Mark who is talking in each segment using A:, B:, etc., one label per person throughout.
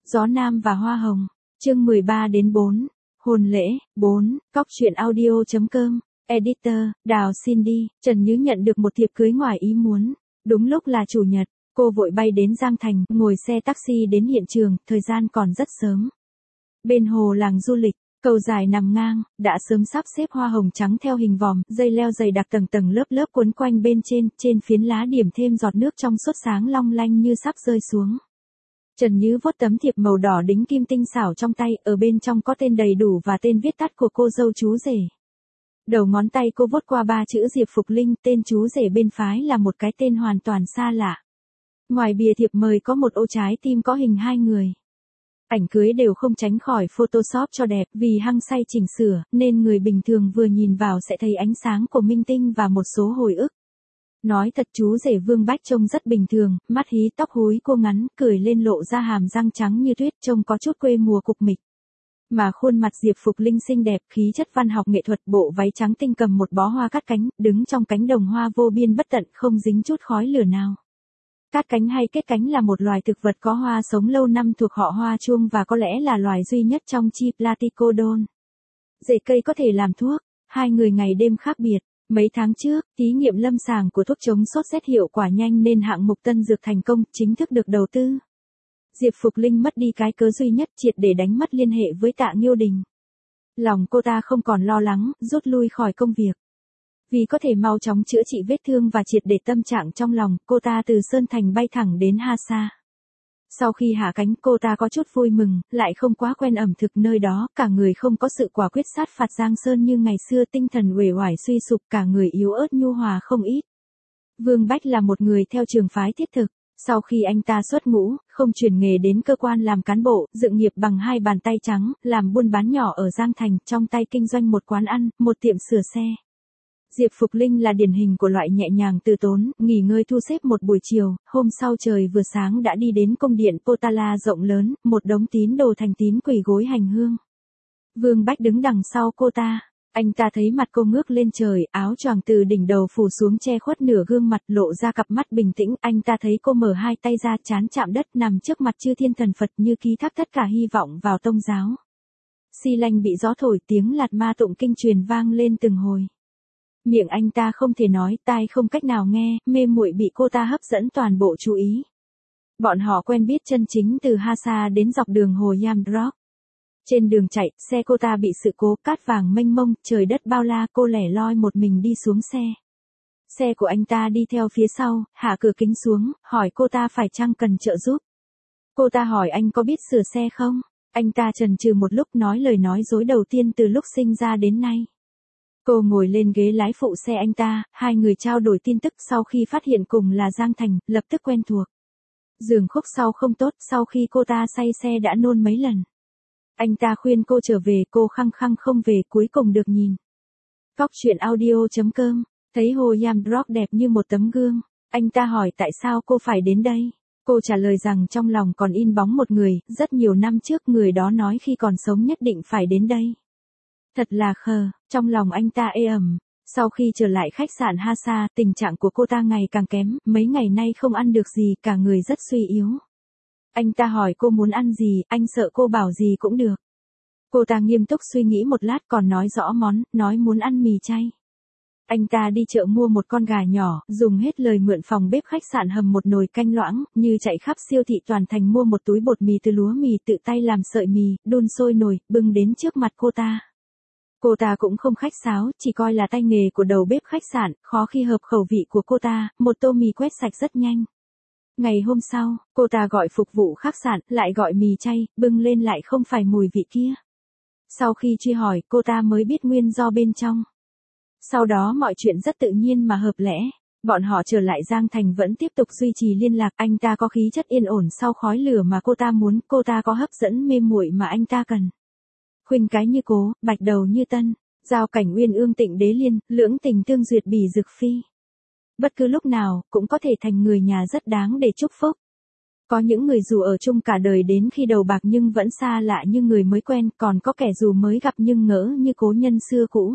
A: Gió Nam và Hoa Hồng. Chương 13-4. Hôn lễ. 4. Cóc truyện audio.com. Editor, Đào Cindy. Trần Như nhận được một thiệp cưới ngoài ý muốn. Đúng lúc là chủ nhật, cô vội bay đến Giang Thành, ngồi xe taxi đến hiện trường, thời gian còn rất sớm. Bên hồ làng du lịch, cầu dài nằm ngang, đã sớm sắp xếp hoa hồng trắng theo hình vòm, dây leo dày đặc tầng tầng lớp lớp quấn quanh bên trên phiến lá điểm thêm giọt nước trong suốt sáng long lanh như sắp rơi xuống. Trần Như vuốt tấm thiệp màu đỏ đính kim tinh xảo trong tay, ở bên trong có tên đầy đủ và tên viết tắt của cô dâu chú rể. Đầu ngón tay cô vuốt qua 3 chữ Diệp Phục Linh, tên chú rể bên phái là một cái tên hoàn toàn xa lạ. Ngoài bìa thiệp mời có một ô trái tim có hình 2 người. Ảnh cưới đều không tránh khỏi Photoshop cho đẹp, vì hăng say chỉnh sửa, nên người bình thường vừa nhìn vào sẽ thấy ánh sáng của minh tinh và một số hồi ức. Nói thật chú rể Vương Bách trông rất bình thường, mắt hí tóc húi cô ngắn, cười lên lộ ra hàm răng trắng như tuyết, trông có chút quê mùa cục mịch. Mà khuôn mặt Diệp Phục Linh xinh đẹp, khí chất văn học nghệ thuật, bộ váy trắng tinh cầm một bó hoa cát cánh, đứng trong cánh đồng hoa vô biên bất tận, không dính chút khói lửa nào. Cát cánh hay kết cánh là một loài thực vật có hoa sống lâu năm thuộc họ hoa chuông và có lẽ là loài duy nhất trong chi Platycodon. Rễ cây có thể làm thuốc, 2 người ngày đêm khác biệt. Mấy tháng trước, thí nghiệm lâm sàng của thuốc chống sốt rét hiệu quả nhanh nên hạng mục tân dược thành công, chính thức được đầu tư. Diệp Phục Linh mất đi cái cớ duy nhất, triệt để đánh mất liên hệ với Tạ Nghiêu Đình. Lòng cô ta không còn lo lắng, rút lui khỏi công việc. Vì có thể mau chóng chữa trị vết thương và triệt để tâm trạng trong lòng, cô ta từ Sơn Thành bay thẳng đến Ha Sa. Sau khi hạ cánh, cô ta có chút vui mừng, lại không quá quen ẩm thực nơi đó, cả người không có sự quả quyết sát phạt Giang Sơn như ngày xưa, tinh thần uể oải suy sụp, cả người yếu ớt nhu hòa không ít. Vương Bách là một người theo trường phái thiết thực, sau khi anh ta xuất ngũ, không chuyển nghề đến cơ quan làm cán bộ, dựng nghiệp bằng 2 bàn tay trắng, làm buôn bán nhỏ ở Giang Thành, trong tay kinh doanh một quán ăn, một tiệm sửa xe. Diệp Phục Linh là điển hình của loại nhẹ nhàng từ tốn, nghỉ ngơi thu xếp một buổi chiều, hôm sau trời vừa sáng đã đi đến cung điện Potala rộng lớn, một đống tín đồ thành tín quỳ gối hành hương. Vương Bách đứng đằng sau cô ta, anh ta thấy mặt cô ngước lên trời, áo choàng từ đỉnh đầu phủ xuống che khuất nửa gương mặt, lộ ra cặp mắt bình tĩnh, anh ta thấy cô mở 2 tay ra, trán chạm đất, nằm trước mặt chư thiên thần Phật như ký thác tất cả hy vọng vào tông giáo. Xi lanh bị gió thổi, tiếng lạt ma tụng kinh truyền vang lên từng hồi. Miệng anh ta không thể nói, tai không cách nào nghe, mê muội bị cô ta hấp dẫn toàn bộ chú ý. Bọn họ quen biết chân chính từ Ha Sa đến dọc đường hồ Yam Rock. Trên đường chạy, xe cô ta bị sự cố, cát vàng mênh mông, trời đất bao la, cô lẻ loi một mình đi xuống xe. Xe của anh ta đi theo phía sau, hạ cửa kính xuống, hỏi cô ta phải chăng cần trợ giúp. Cô ta hỏi anh có biết sửa xe không? Anh ta chần chừ một lúc, nói lời nói dối đầu tiên từ lúc sinh ra đến nay. Cô ngồi lên ghế lái phụ xe anh ta, 2 người trao đổi tin tức, sau khi phát hiện cùng là Giang Thành, lập tức quen thuộc. Giường khúc sau không tốt, sau khi cô ta say xe đã nôn mấy lần. Anh ta khuyên cô trở về, cô khăng khăng không về, cuối cùng được nhìn. Cóc truyện audio.com, thấy hồ Yam Rock đẹp như một tấm gương. Anh ta hỏi tại sao cô phải đến đây. Cô trả lời rằng trong lòng còn in bóng một người, rất nhiều năm trước người đó nói khi còn sống nhất định phải đến đây. Thật là khờ, trong lòng anh ta ê ẩm. Sau khi trở lại khách sạn Ha Sa, tình trạng của cô ta ngày càng kém, mấy ngày nay không ăn được gì, cả người rất suy yếu. Anh ta hỏi cô muốn ăn gì, anh sợ cô bảo gì cũng được. Cô ta nghiêm túc suy nghĩ một lát còn nói rõ món, nói muốn ăn mì chay. Anh ta đi chợ mua một con gà nhỏ, dùng hết lời mượn phòng bếp khách sạn hầm một nồi canh loãng, như chạy khắp siêu thị toàn thành mua một túi bột mì từ lúa mì, tự tay làm sợi mì, đun sôi nồi, bưng đến trước mặt cô ta. Cô ta cũng không khách sáo, chỉ coi là tay nghề của đầu bếp khách sạn, khó khi hợp khẩu vị của cô ta, một tô mì quét sạch rất nhanh. Ngày hôm sau, cô ta gọi phục vụ khách sạn, lại gọi mì chay, bưng lên lại không phải mùi vị kia. Sau khi truy hỏi, cô ta mới biết nguyên do bên trong. Sau đó mọi chuyện rất tự nhiên mà hợp lẽ. Bọn họ trở lại Giang Thành vẫn tiếp tục duy trì liên lạc, anh ta có khí chất yên ổn sau khói lửa mà cô ta muốn, cô ta có hấp dẫn mê muội mà anh ta cần. Khuynh cái như cố, bạch đầu như tân, giao cảnh uyên ương tịnh đế liên, lưỡng tình tương duyệt bỉ dực phi. Bất cứ lúc nào, cũng có thể thành người nhà rất đáng để chúc phúc. Có những người dù ở chung cả đời đến khi đầu bạc nhưng vẫn xa lạ như người mới quen, còn có kẻ dù mới gặp nhưng ngỡ như cố nhân xưa cũ.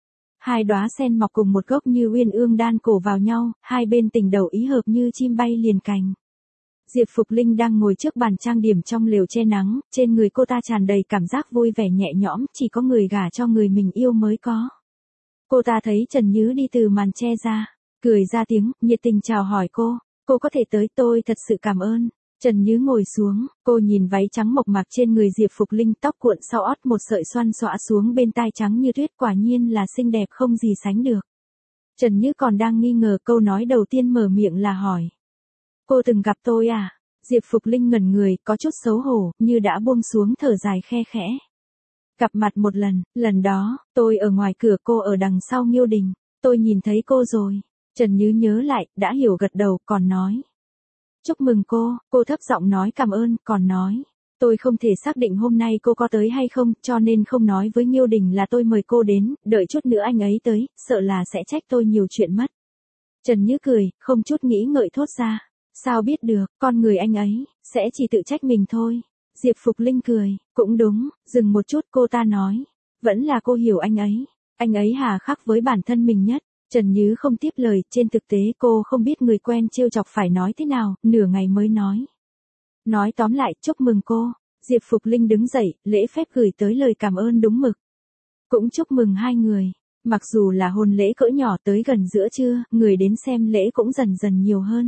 A: 2 đóa sen mọc cùng một gốc như uyên ương đan cổ vào nhau, hai bên tình đầu ý hợp như chim bay liền cành. Diệp Phục Linh đang ngồi trước bàn trang điểm trong lều che nắng, trên người cô ta tràn đầy cảm giác vui vẻ nhẹ nhõm, chỉ có người gả cho người mình yêu mới có. Cô ta thấy Trần Nhứ đi từ màn che ra, cười ra tiếng, nhiệt tình chào hỏi cô có thể tới, tôi thật sự cảm ơn. Trần Nhứ ngồi xuống, cô nhìn váy trắng mộc mạc trên người Diệp Phục Linh, tóc cuộn sau ót, một sợi xoăn xõa xuống bên tai trắng như tuyết, quả nhiên là xinh đẹp không gì sánh được. Trần Nhứ còn đang nghi ngờ, câu nói đầu tiên mở miệng là hỏi. Cô từng gặp tôi à? Diệp Phục Linh ngẩn người, có chút xấu hổ, như đã buông xuống thở dài khe khẽ. Gặp mặt một lần đó, tôi ở ngoài cửa, cô ở đằng sau Nghiêu Đình, tôi nhìn thấy cô rồi. Trần Nhứ nhớ lại, đã hiểu gật đầu, còn nói. Chúc mừng cô thấp giọng nói cảm ơn, còn nói. Tôi không thể xác định hôm nay cô có tới hay không, cho nên không nói với Nghiêu Đình là tôi mời cô đến, đợi chút nữa anh ấy tới, sợ là sẽ trách tôi nhiều chuyện mất. Trần Nhứ cười, không chút nghĩ ngợi thốt ra. Sao biết được, con người anh ấy, sẽ chỉ tự trách mình thôi. Diệp Phục Linh cười, cũng đúng, dừng một chút cô ta nói. Vẫn là cô hiểu anh ấy hà khắc với bản thân mình nhất. Trần Nhứ không tiếp lời, trên thực tế cô không biết người quen trêu chọc phải nói thế nào, nửa ngày mới nói. Nói tóm lại, chúc mừng cô. Diệp Phục Linh đứng dậy, lễ phép gửi tới lời cảm ơn đúng mực. Cũng chúc mừng hai người. Mặc dù là hôn lễ cỡ nhỏ, tới gần giữa trưa, người đến xem lễ cũng dần dần nhiều hơn.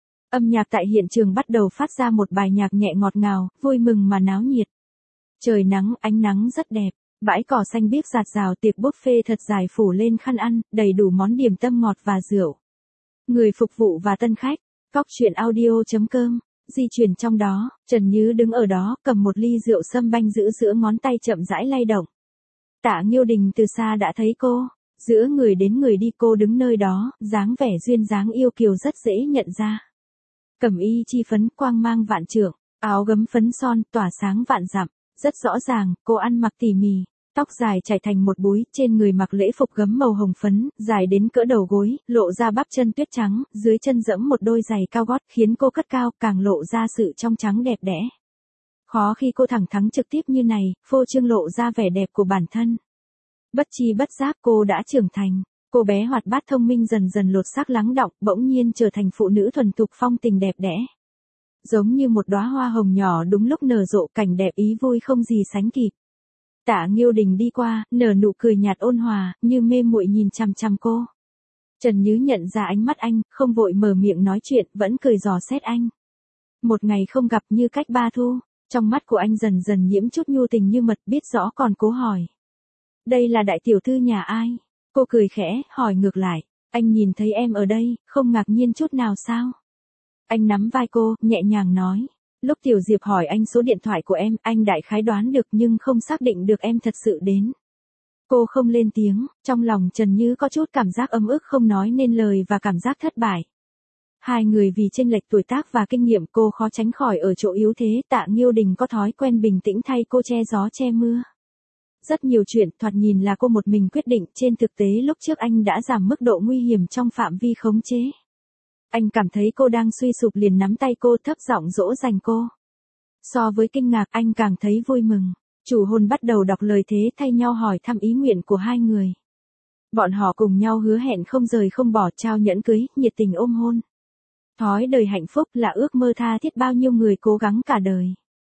A: Âm nhạc tại hiện trường bắt đầu phát ra một bài nhạc nhẹ ngọt ngào, vui mừng mà náo nhiệt. Trời nắng, ánh nắng rất đẹp. Bãi cỏ xanh biếc rạt rào, tiệc buffet thật dài phủ lên khăn ăn, đầy đủ món điểm tâm ngọt và rượu. Người phục vụ và tân khách. Cóc truyện audio.com. Di chuyển trong đó, Trần Nhứ đứng ở đó, cầm một ly rượu sâm banh giữ giữa ngón tay, chậm rãi lay động. Tạ Nghiêu Đình từ xa đã thấy cô. Giữa người đến người đi, cô đứng nơi đó, dáng vẻ duyên dáng yêu kiều rất dễ nhận ra. Cẩm y chi phấn, quang mang vạn trượng, áo gấm phấn son, tỏa sáng vạn dặm. Rất rõ ràng, cô ăn mặc tỉ mỉ, tóc dài chảy thành một búi, trên người mặc lễ phục gấm màu hồng phấn, dài đến cỡ đầu gối, lộ ra bắp chân tuyết trắng, dưới chân dẫm một đôi giày cao gót, khiến cô cất cao, càng lộ ra sự trong trắng đẹp đẽ. Khó khi cô thẳng thắn trực tiếp như này, phô trương lộ ra vẻ đẹp của bản thân. Bất chi bất giác cô đã trưởng thành, cô bé hoạt bát thông minh dần dần lột xác lắng đọng, bỗng nhiên trở thành phụ nữ thuần thục phong tình đẹp đẽ. Giống như một đóa hoa hồng nhỏ đúng lúc nở rộ, cảnh đẹp ý vui không gì sánh kịp. Tạ Nghiêu Đình đi qua, nở nụ cười nhạt ôn hòa, như mê muội nhìn chằm chằm cô. Trần Nhứ nhận ra ánh mắt anh, không vội mở miệng nói chuyện, vẫn cười dò xét anh. Một ngày không gặp như cách ba thu, trong mắt của anh dần dần nhiễm chút nhu tình như mật, biết rõ còn cố hỏi. Đây là đại tiểu thư nhà ai? Cô cười khẽ, hỏi ngược lại. Anh nhìn thấy em ở đây, không ngạc nhiên chút nào sao? Anh nắm vai cô, nhẹ nhàng nói. Lúc Tiểu Diệp hỏi anh số điện thoại của em, anh đại khái đoán được nhưng không xác định được em thật sự đến. Cô không lên tiếng, trong lòng Trần Nhứ có chút cảm giác ấm ức không nói nên lời và cảm giác thất bại. Hai người vì chênh lệch tuổi tác và kinh nghiệm, cô khó tránh khỏi ở chỗ yếu thế. Tạ Nghiêu Đình có thói quen bình tĩnh thay cô che gió che mưa. Rất nhiều chuyện thoạt nhìn là cô một mình quyết định, trên thực tế lúc trước anh đã giảm mức độ nguy hiểm trong phạm vi khống chế. Anh cảm thấy cô đang suy sụp liền nắm tay cô, thấp giọng dỗ dành cô. So với kinh ngạc, anh càng thấy vui mừng. Chủ hôn bắt đầu đọc lời thế, thay nhau hỏi thăm ý nguyện của hai người. Bọn họ cùng nhau hứa hẹn không rời không bỏ, trao nhẫn cưới, nhiệt tình ôm hôn. Thói đời hạnh phúc là ước mơ tha thiết bao nhiêu người cố gắng cả đời.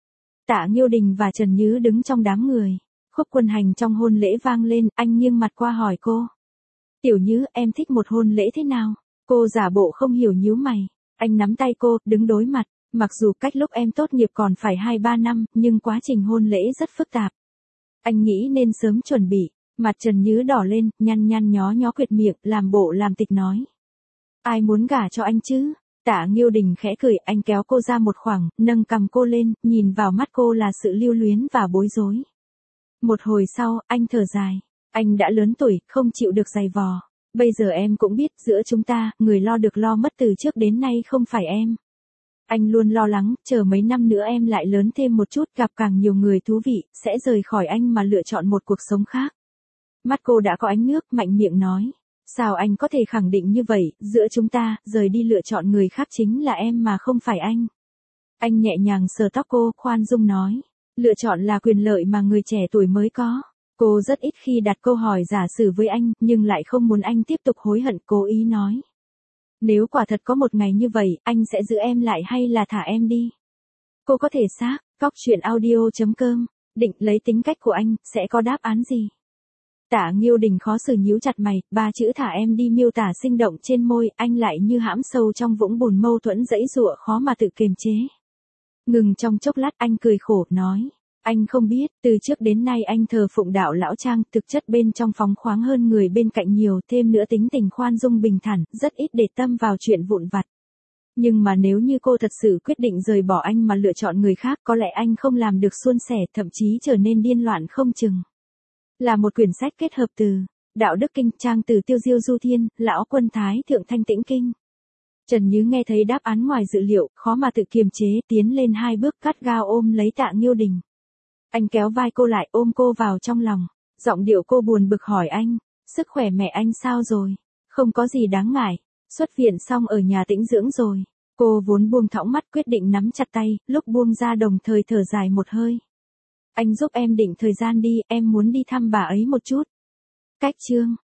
A: Tạ Nghiêu Đình và Trần Nhứ đứng trong đám người. Khúc quân hành trong hôn lễ vang lên, anh nghiêng mặt qua hỏi cô. Tiểu Nhứ, em thích một hôn lễ thế nào? Cô giả bộ không hiểu nhíu mày. Anh nắm tay cô, đứng đối mặt. Mặc dù cách lúc em tốt nghiệp còn phải 2-3 năm, nhưng quá trình hôn lễ rất phức tạp. Anh nghĩ nên sớm chuẩn bị. Mặt Trần Nhứ đỏ lên, nhăn nhăn nhó nhó quyệt miệng, làm bộ làm tịch nói. Ai muốn gả cho anh chứ? Tạ Nghiêu Đình khẽ cười, anh kéo cô ra một khoảng, nâng cằm cô lên, nhìn vào mắt cô là sự lưu luyến và bối rối. Một hồi sau, anh thở dài. Anh đã lớn tuổi, không chịu được giày vò. Bây giờ em cũng biết, giữa chúng ta, người lo được lo mất từ trước đến nay không phải em. Anh luôn lo lắng, chờ mấy năm nữa em lại lớn thêm một chút, gặp càng nhiều người thú vị, sẽ rời khỏi anh mà lựa chọn một cuộc sống khác. Mắt cô đã có ánh nước, mạnh miệng nói. Sao anh có thể khẳng định như vậy, giữa chúng ta, rời đi lựa chọn người khác chính là em mà không phải anh. Anh nhẹ nhàng sờ tóc cô, khoan dung nói. Lựa chọn là quyền lợi mà người trẻ tuổi mới có. Cô rất ít khi đặt câu hỏi giả sử với anh, nhưng lại không muốn anh tiếp tục hối hận, cố ý nói. Nếu quả thật có một ngày như vậy, anh sẽ giữ em lại hay là thả em đi? Cô có thể xác, cóc truyện audio.com, định lấy tính cách của anh, sẽ có đáp án gì? Tạ Nghiêu Đình khó xử nhíu chặt mày, ba chữ thả em đi miêu tả sinh động trên môi, anh lại như hãm sâu trong vũng bùn mâu thuẫn giãy giụa khó mà tự kiềm chế. Ngừng trong chốc lát anh cười khổ, nói. Anh không biết, từ trước đến nay anh thờ phụng đạo lão Trang, thực chất bên trong phóng khoáng hơn người bên cạnh nhiều, thêm nữa tính tình khoan dung bình thản, rất ít để tâm vào chuyện vụn vặt. Nhưng mà nếu như cô thật sự quyết định rời bỏ anh mà lựa chọn người khác, có lẽ anh không làm được suôn sẻ, thậm chí trở nên điên loạn không chừng. Là một quyển sách kết hợp từ Đạo Đức Kinh, trang từ Tiêu Diêu Du Thiên, Lão Quân Thái Thượng Thanh Tĩnh Kinh. Trần Như nghe thấy đáp án ngoài dự liệu, khó mà tự kiềm chế, tiến lên 2 bước gắt gao ôm lấy Tạ Nghiêu Đình. Anh kéo vai cô lại, ôm cô vào trong lòng. Giọng điệu cô buồn bực hỏi anh, sức khỏe mẹ anh sao rồi? Không có gì đáng ngại, xuất viện xong ở nhà tĩnh dưỡng rồi. Cô vốn buông thõng mắt, quyết định nắm chặt tay, lúc buông ra đồng thời thở dài một hơi. Anh giúp em định thời gian đi, em muốn đi thăm bà ấy một chút. Cách chương